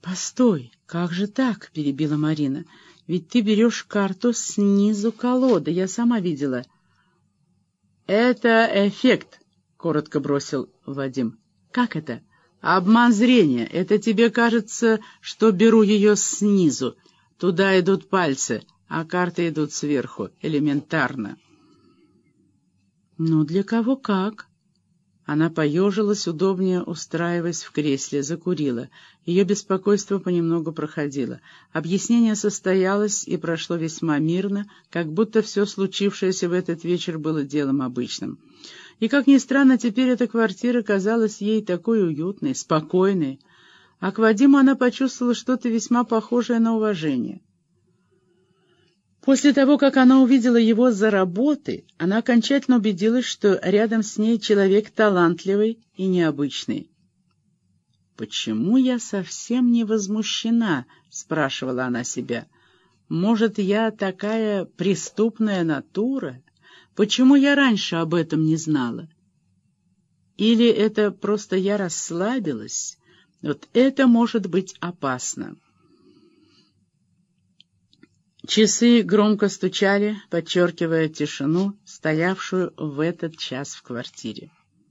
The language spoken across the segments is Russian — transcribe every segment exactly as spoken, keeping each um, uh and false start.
Постой, как же так? — перебила Марина. — Ведь ты берешь карту снизу колоды, я сама видела. — Это эффект, — коротко бросил Вадим. — Как это? — Обман зрения. Это тебе кажется, что беру ее снизу. Туда идут пальцы, а карты идут сверху. Элементарно. — Ну, для кого как? Она поежилась, удобнее устраиваясь в кресле, закурила. Ее беспокойство понемногу проходило. Объяснение состоялось и прошло весьма мирно, как будто все случившееся в этот вечер было делом обычным. И, как ни странно, теперь эта квартира казалась ей такой уютной, спокойной, а к Вадиму она почувствовала что-то весьма похожее на уважение. После того, как она увидела его за работой, она окончательно убедилась, что рядом с ней человек талантливый и необычный. «Почему я совсем не возмущена?» — спрашивала она себя. «Может, я такая преступная натура? Почему я раньше об этом не знала? Или это просто я расслабилась? Вот это может быть опасно». Часы громко стучали, подчеркивая тишину, стоявшую в этот час в квартире.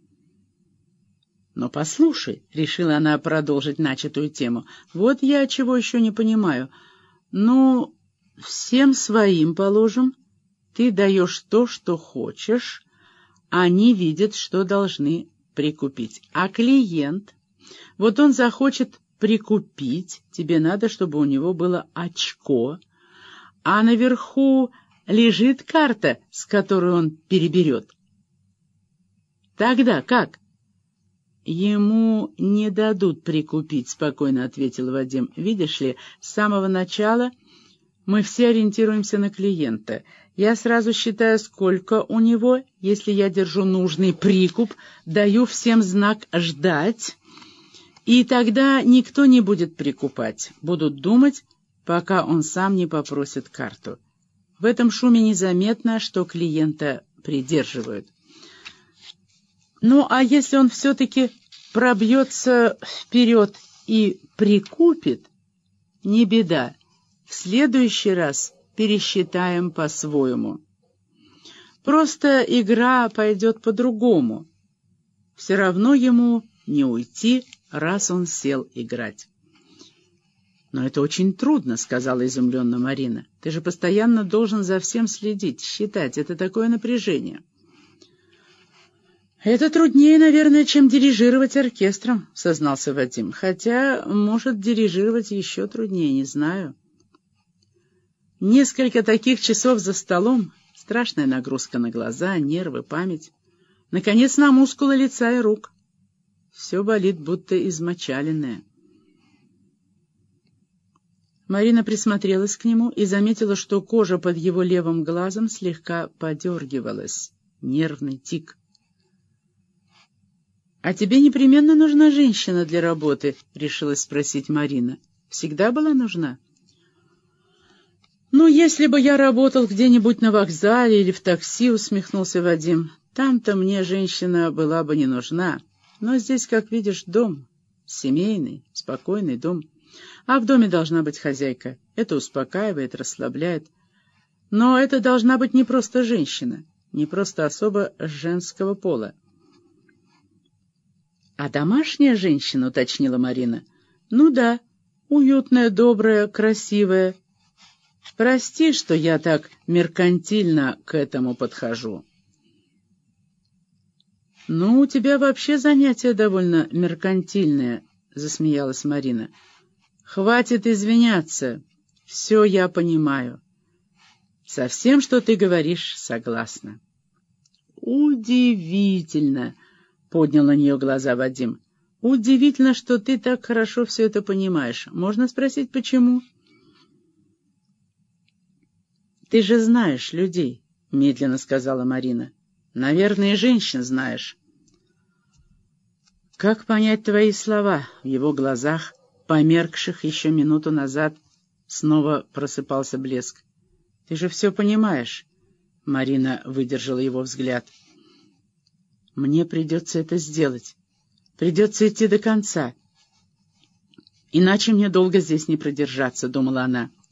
«Но послушай», — решила она продолжить начатую тему, — «вот я чего еще не понимаю. Ну, всем своим, положим, ты даешь то, что хочешь, они видят, что должны прикупить. А клиент, вот он захочет прикупить, тебе надо, чтобы у него было очко, а наверху лежит карта, с которой он переберет. Тогда как? Ему не дадут прикупить, — спокойно ответил Вадим. Видишь ли, с самого начала мы все ориентируемся на клиента. Я сразу считаю, сколько у него, если я держу нужный прикуп, даю всем знак «ждать», и тогда никто не будет прикупать, будут думать, пока он сам не попросит карту. В этом шуме незаметно, что клиента придерживают. Ну, а если он все-таки пробьется вперед и прикупит, не беда, в следующий раз пересчитаем по-своему. Просто игра пойдет по-другому. Все равно ему не уйти, раз он сел играть. «Но это очень трудно», — сказала изумленно Марина. «Ты же постоянно должен за всем следить, считать. Это такое напряжение». «Это труднее, наверное, чем дирижировать оркестром», — сознался Вадим. «Хотя, может, дирижировать еще труднее, не знаю. Несколько таких часов за столом, страшная нагрузка на глаза, нервы, память, наконец, на мускулы лица и рук. Все болит, будто измочаленное». Марина присмотрелась к нему и заметила, что кожа под его левым глазом слегка подергивалась. Нервный тик. «А тебе непременно нужна женщина для работы?» — решилась спросить Марина. «Всегда была нужна?» «Ну, если бы я работал где-нибудь на вокзале или в такси», — усмехнулся Вадим, — «там-то мне женщина была бы не нужна. Но здесь, как видишь, дом. Семейный, спокойный дом. А в доме должна быть хозяйка. Это успокаивает, расслабляет. Но это должна быть не просто женщина, не просто особа женского пола». «А домашняя женщина?» — уточнила Марина. «Ну да, уютная, добрая, красивая. Прости, что я так меркантильно к этому подхожу». «Ну, у тебя вообще занятие довольно меркантильное», — засмеялась Марина. «Хватит извиняться. Все я понимаю. Со всем, что ты говоришь, согласна». «Удивительно», — поднял на нее глаза Вадим. «Удивительно, что ты так хорошо все это понимаешь. Можно спросить, почему?» «Ты же знаешь людей», — медленно сказала Марина. «Наверное, и женщин знаешь». «Как понять твои слова?» В его глазах, померкших еще минуту назад, снова просыпался блеск. «Ты же все понимаешь». Марина выдержала его взгляд. «Мне придется это сделать. Придется идти до конца. «Иначе мне долго здесь не продержаться», — думала она.